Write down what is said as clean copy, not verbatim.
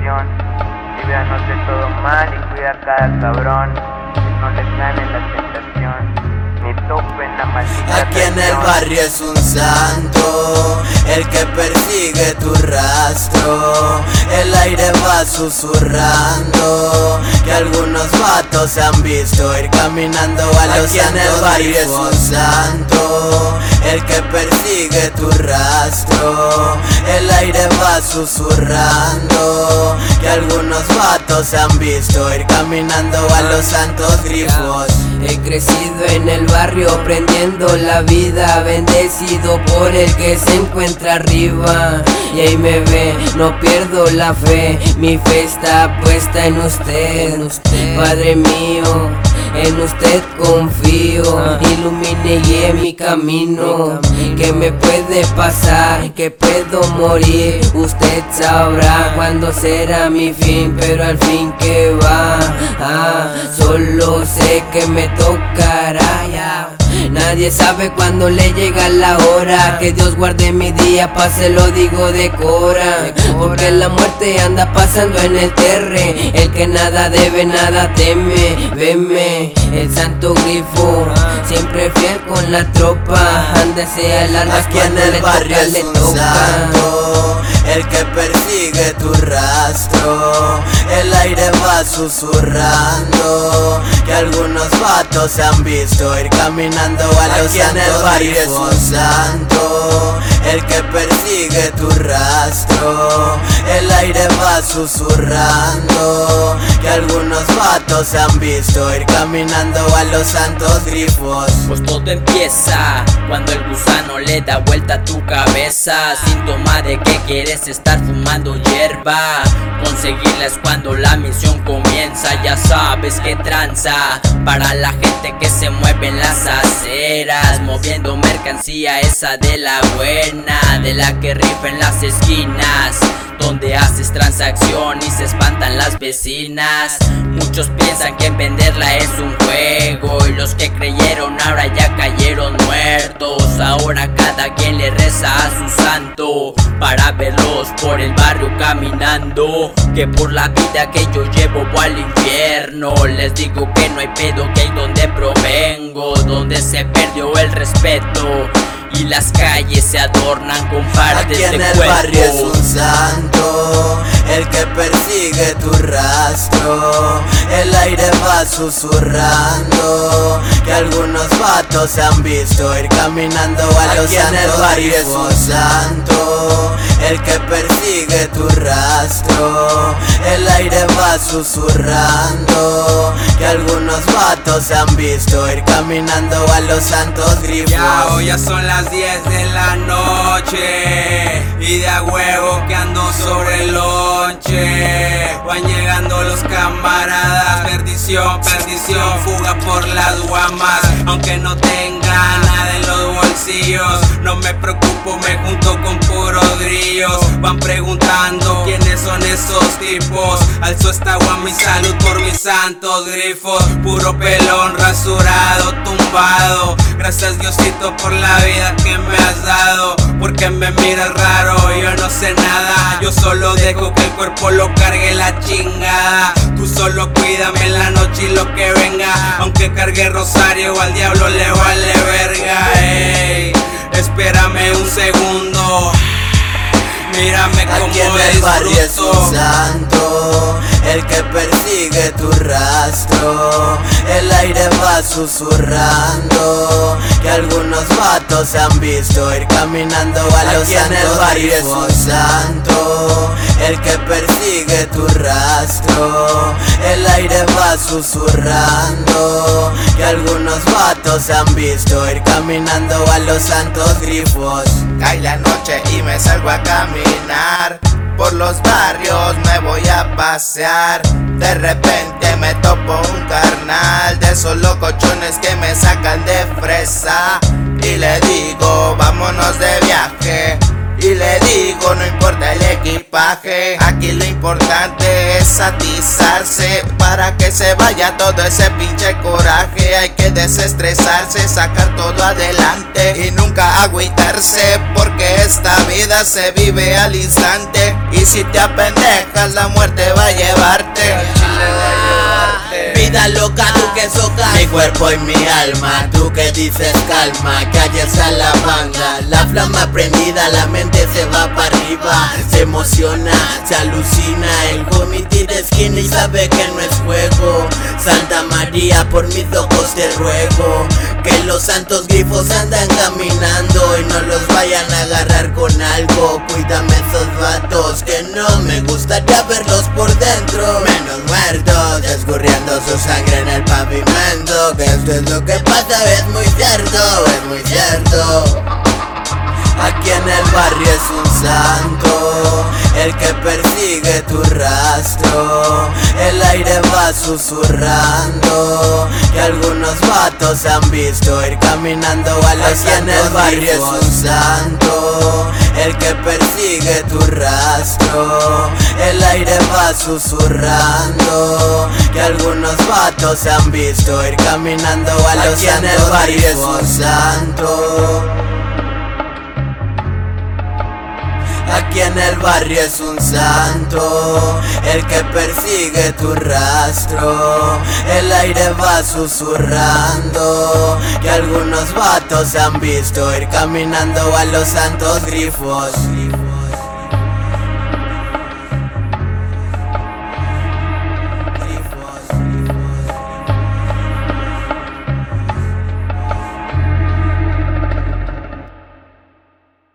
tentación. Líbranos de todo mal y cuida a cada cabrón, que no les gane la tentación ni topen la maldita Aquí en el barrio es un santo, el que persigue tu rastro. El aire va susurrando que algunos vatos se han visto ir caminando a los santos. Aquí en el barrio es un santo, el que persigue tu rastro. El aire va susurrando que algunos vatos se han visto ir caminando a los santos grifos. He crecido en el barrio aprendiendo la vida, bendecido por el que se encuentra arriba. Y ahí me ve, no pierdo la fe, mi fe está puesta en usted, Padre mío. En usted confío, ilumine y guíe mi camino. Que me puede pasar, que puedo morir. Usted sabrá cuándo será mi fin, pero al fin que va. Solo sé que me tocará ya. Nadie sabe cuándo le llega la hora. Que Dios guarde mi día, se lo digo de cora. Porque la muerte anda pasando en el terre. El que nada debe, nada teme. Veme, el santo grifo, siempre fiel con la tropa. Ándese al alma cuando le toca, le toca. Santo, el que persigue tu rastro. El aire va susurrando que algunos vatos se han visto ir caminando a los santos. En el barrio es un santo, el que persigue tu rastro. El aire va susurrando que algunos vatos se han visto ir caminando a los santos grifos. Pues todo empieza cuando el gusano le da vuelta a tu cabeza. Síntoma de que quieres estar fumando hierba. Conseguirla es cuando la misión comienza. Ya sabes que tranza para la gente que se mueve en las aceras, moviendo mercancía esa de la buena, de la que rifa en las esquinas, donde haces transacción y se espantan las vecinas. Muchos piensan que venderla es un juego, y los que creyeron ahora ya cayeron muertos. Ahora cada quien le reza a su santo para verlos por el barrio caminando. Que por la vida que yo llevo voy al infierno. Les digo que no hay pedo, que hay donde provengo, donde se perdió el respeto y las calles se adornan con partes de cuerpo. Aquí en el barrio es un santo, el que persigue tu rastro. El aire va susurrando que algunos vatos se han visto ir caminando a los santos. Aquí en el barrio es un santo, el que persigue tu rastro. El aire va susurrando que algunos vatos se han visto ir caminando a los santos grifos. Ya son las 10 de la noche y de a huevo que ando sobre el lonche. Van llegando los camaradas, perdición, perdición, fuga por las guamas. Aunque no tenga nada en los bolsillos, no me preocupo, me junto con puros grillos. Van preguntando quiénes son esos tipos. Alzo esta agua mi salud por mis santos grifos. Puro pelón, rasurado, tumbado. Gracias Diosito por la vida que me has dado. Porque me miras raro, yo no sé nada. Yo solo dejo que el cuerpo lo cargue la chingada. Tú solo cuídame en la noche y lo que venga. Aunque cargue rosario al diablo le vale verga. Ey, espérame un segundo, mírame como aquí en el barrio es un santo, el que persigue tu rastro. El aire va susurrando que algunos vatos se han visto ir caminando a los santos. Aquí en el barrio es un santo, el que persigue tu rastro. El aire va susurrando que algunos vatos se han visto ir caminando a los santos grifos. Cae la noche y me salgo a caminar por los barrios, me voy a pasear. De repente me topo un carnal de esos locochones que me sacan de fresa. Y le digo, vámonos de viaje. Y le digo, no importa el equipaje, aquí lo importante es desatizarse para que se vaya todo ese pinche coraje. Hay que desestresarse, sacar todo adelante y nunca agüitarse, porque esta vida se vive al instante. Y si te apendejas, la muerte va a llevarte. Vida loca, tú que socas mi cuerpo y mi alma, tú que dices calma, que allá está la banda. La flama prendida, la mente se va para arriba, se emociona, se alucina. El comité de esquina y sabe que no es juego. Santa María, por mis ojos te ruego que los santos grifos andan caminando y no los vayan a agarrar con algo. Cuídame esos vatos que no me gustaría verlos por dentro. Menos muertos, escurriendo su sangre en el pavimento. Que esto es lo que pasa, es muy cierto, es muy cierto. Aquí en el barrio es un santo, el que persigue tu rastro. El aire va susurrando que algunos vatos han visto ir caminando a los santos. Aquí en el barrio es un santo, el que persigue tu rastro. El aire va susurrando que algunos vatos han visto ir caminando a los santos. Aquí en el barrio es un santo. Aquí en el barrio es un santo, el que persigue tu rastro. El aire va susurrando que algunos vatos han visto ir caminando a los santos grifos.